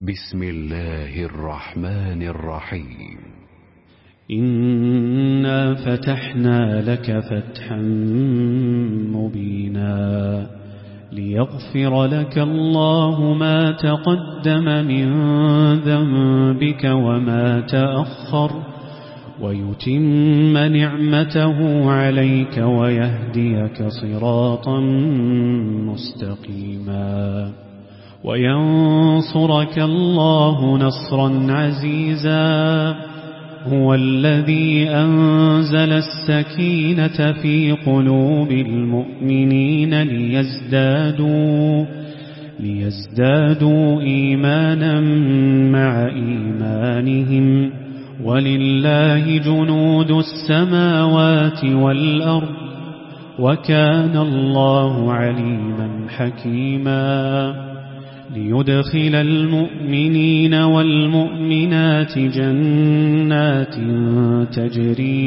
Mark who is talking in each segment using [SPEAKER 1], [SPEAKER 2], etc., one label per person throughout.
[SPEAKER 1] بسم الله الرحمن الرحيم.
[SPEAKER 2] إنا فتحنا لك فتحا مبينا ليغفر لك الله ما تقدم من ذنبك وما تأخر ويتم نعمته عليك ويهديك صراطا مستقيما وينصرك الله نصرا عزيزا. هو الذي أنزل السكينة في قلوب المؤمنين ليزدادوا إيمانا مع إيمانهم ولله جنود السماوات والأرض وكان الله عليما حكيما. ليدخل المؤمنين والمؤمنات جنات تجري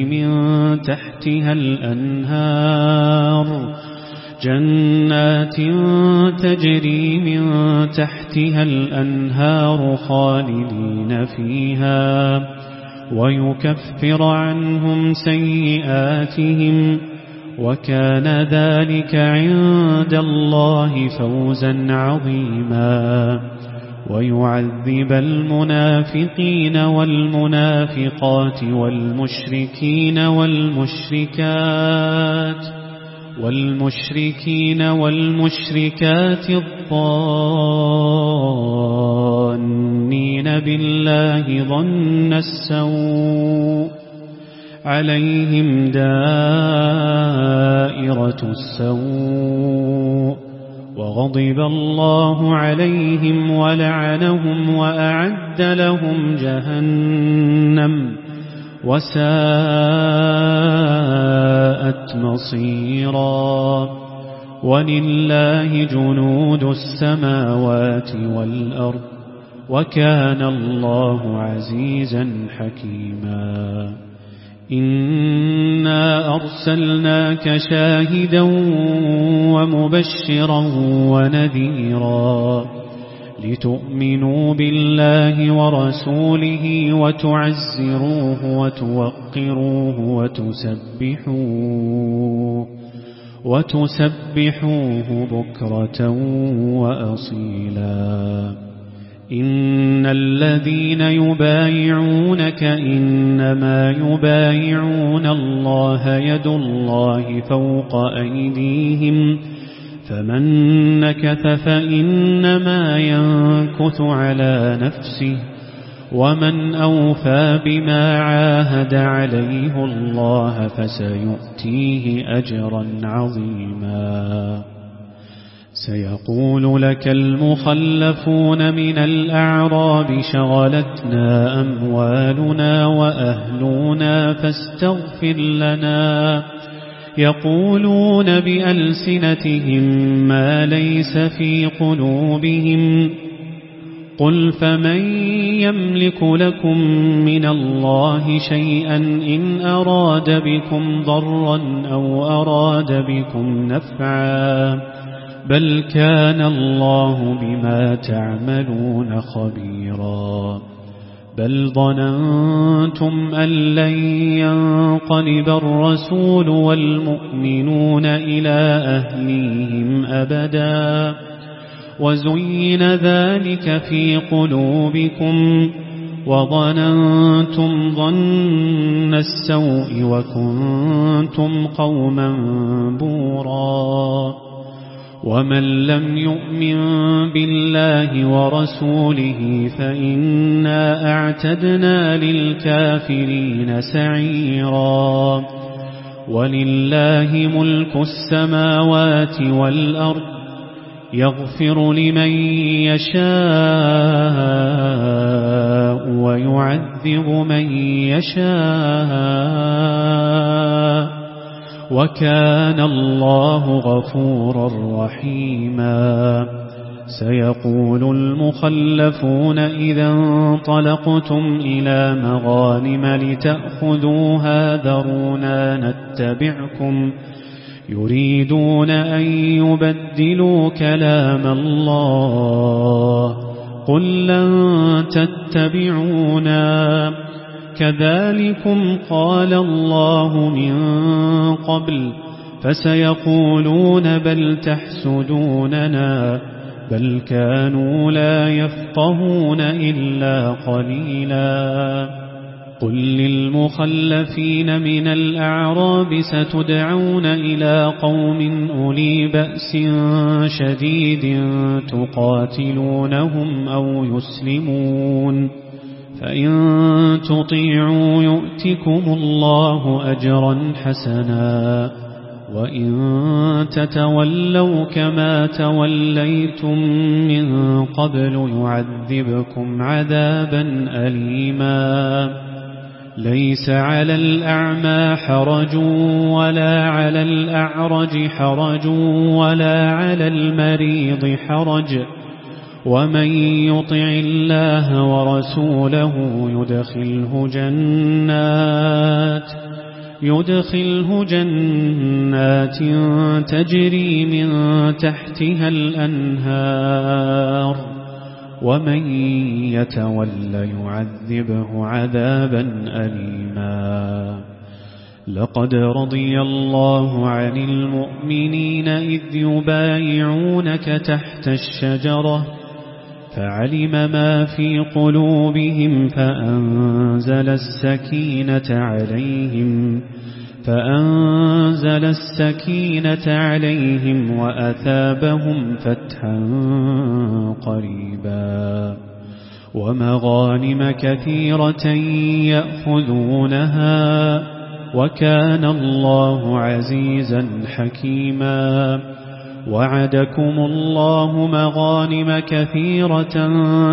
[SPEAKER 2] من تحتها الأنهار خالدين فيها ويكفر عنهم سيئاتهم وكان ذلك عند الله فوزا عظيما. ويعذب المنافقين والمنافقات والمشركين والمشركات الظانين بالله ظن السوء عليهم دائرة السوء وغضب الله عليهم ولعنهم وأعد لهم جهنم وساءت مصيرا. ولله جنود السماوات والأرض وكان الله عزيزا حكيما. إنا أرسلناك شاهدا ومبشرا ونذيرا لتؤمنوا بالله ورسوله وتعزروه وتوقروه وتسبحوه بكرة وأصيلا. إن الذين يبايعونك إنما يبايعون الله يد الله فوق أيديهم فمن نكث فإنما ينكث على نفسه ومن أوفى بما عاهد عليه الله فسيؤتيه أجرا عظيما. سيقول لك المخلفون من الأعراب شغلتنا أموالنا وأهلنا فاستغفر لنا يقولون بألسنتهم ما ليس في قلوبهم قل فمن يملك لكم من الله شيئا إن أراد بكم ضرا أو أراد بكم نفعا بل كان الله بما تعملون خبيرا. بل ظننتم أن لن ينقلب الرسول والمؤمنون إلى أهليهم أبدا وزين ذلك في قلوبكم وظننتم ظن السوء وكنتم قوما بورا. ومن لم يؤمن بالله ورسوله فإنا أعتدنا للكافرين سعيرا. ولله ملك السماوات والأرض يغفر لمن يشاء ويعذب من يشاء وكان الله غفورا رحيما. سيقول المخلفون إذا انطلقتم إلى مغانم لتأخذوها ذرونا نتبعكم يريدون أن يبدلوا كلام الله قل لن تتبعونا كذلكم قال الله من قبل فسيقولون بل تحسدوننا بل كانوا لا يفقهون إلا قليلا قل للمخلفين من الأعراب ستدعون إلى قوم أولي بأس شديد تقاتلونهم أو يسلمون فإن تطيعوا يؤتكم الله أجرا حسنا وإن تتولوا كما توليتم من قبل يعذبكم عذابا أليما ليس على الأعمى حرج ولا على الأعرج حرج ولا على المريض حرج ومن يطع الله ورسوله يدخله جنات تجري من تحتها الأنهار ومن يتول يعذبه عذابا أليما لقد رضي الله عن المؤمنين إذ يبايعونك تحت الشجرة فعلم ما في قلوبهم فأنزل السكينة عليهم وأثابهم فتحا قريبا ومغانم كثيرة يأخذونها وكان الله عزيزا حكيما وعدكم الله مغانم كثيرة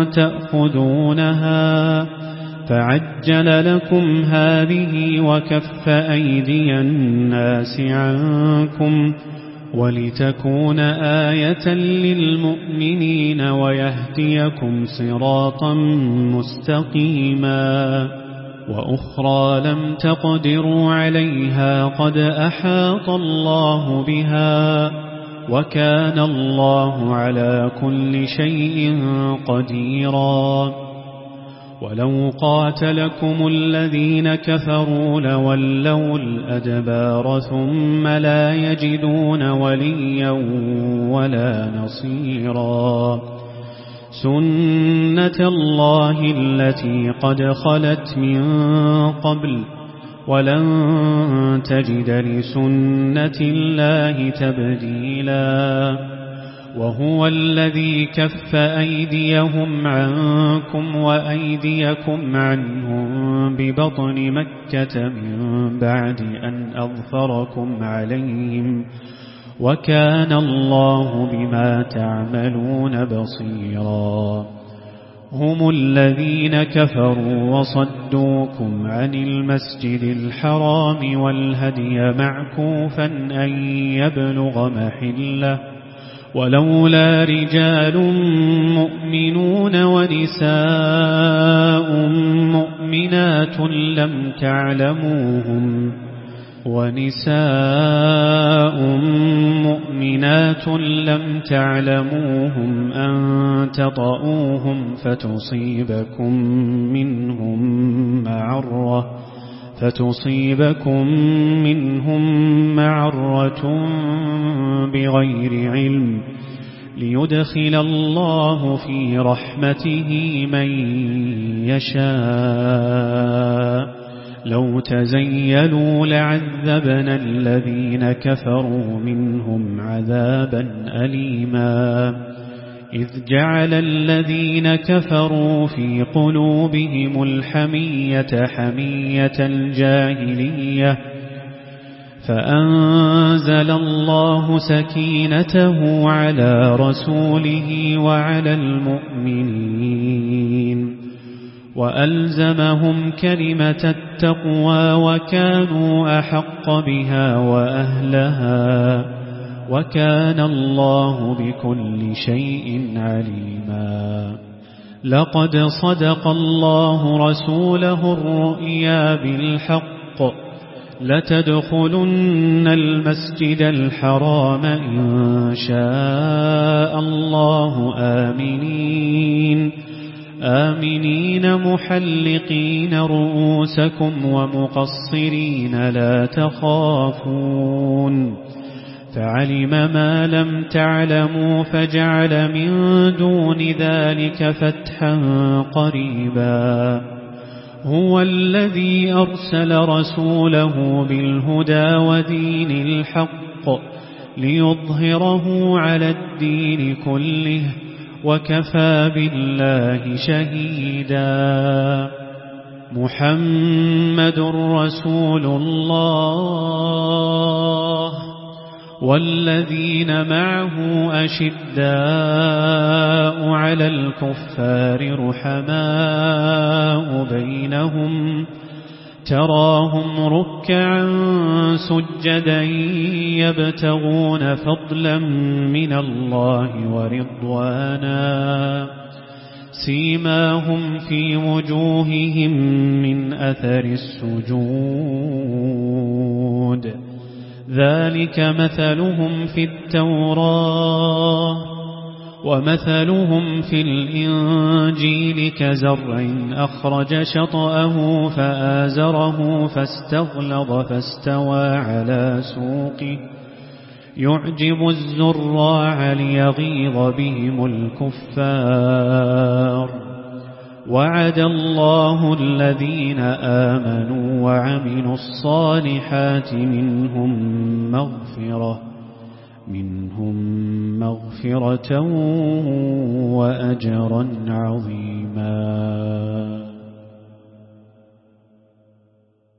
[SPEAKER 2] تأخذونها فعجل لكم هذه وكف أيدي الناس عنكم ولتكون آية للمؤمنين ويهديكم صراطا مستقيما وأخرى لم تقدروا عليها قد أحاط الله بها وكان الله على كل شيء قديرا ولو قاتلكم الذين كفروا لولوا الأدبار ثم لا يجدون وليا ولا نصيرا سنة الله التي قد خلت من قبل ولن تجد لسنة الله تبديلا وهو الذي كف أيديهم عنكم وأيديكم عنهم ببطن مكة من بعد أن أظفركم عليهم وكان الله بما تعملون بصيرا هم الذين كفروا وصدوكم عن المسجد الحرام والهدي معكوفا أن يبلغ محله ولولا رجال مؤمنون ونساء مؤمنات لم تعلموهم أن تطؤوهم فتصيبكم منهم معرة بغير علم ليدخل الله في رحمته من يشاء لو تزيلوا لعذبنا الذين كفروا منهم عذابا أليما إذ جعل الذين كفروا في قلوبهم الحمية حمية الجاهلية فأنزل الله سكينته على رسوله وعلى المؤمنين وألزمهم كلمة التقوى وكانوا أحق بها وأهلها وكان الله بكل شيء عليما لقد صدق الله رسوله الرؤيا بالحق لتدخلن المسجد الحرام إن شاء الله آمنين محلقين رؤوسكم ومقصرين لا تخافون فعلم ما لم تعلموا فجعل من دون ذلك فتحا قريبا هو الذي أرسل رسوله بالهدى ودين الحق ليظهره على الدين كله وكفى بالله شهيدا محمد رسول الله والذين معه أشداء على الكفار رحماء بينهم تراهم ركعا سجدا يبتغون فضلا من الله ورضوانا سيماهم في وجوههم من أثر السجود ذلك مثلهم في التوراة ومثلهم في الإنجيل كزرع أخرج شطأه فآزره فاستغلظ فاستوى على سوقه يعجب الزراع ليغيظ بهم الكفار وعد الله الذين آمنوا وعملوا الصالحات منهم مغفرة وأجرا عظيما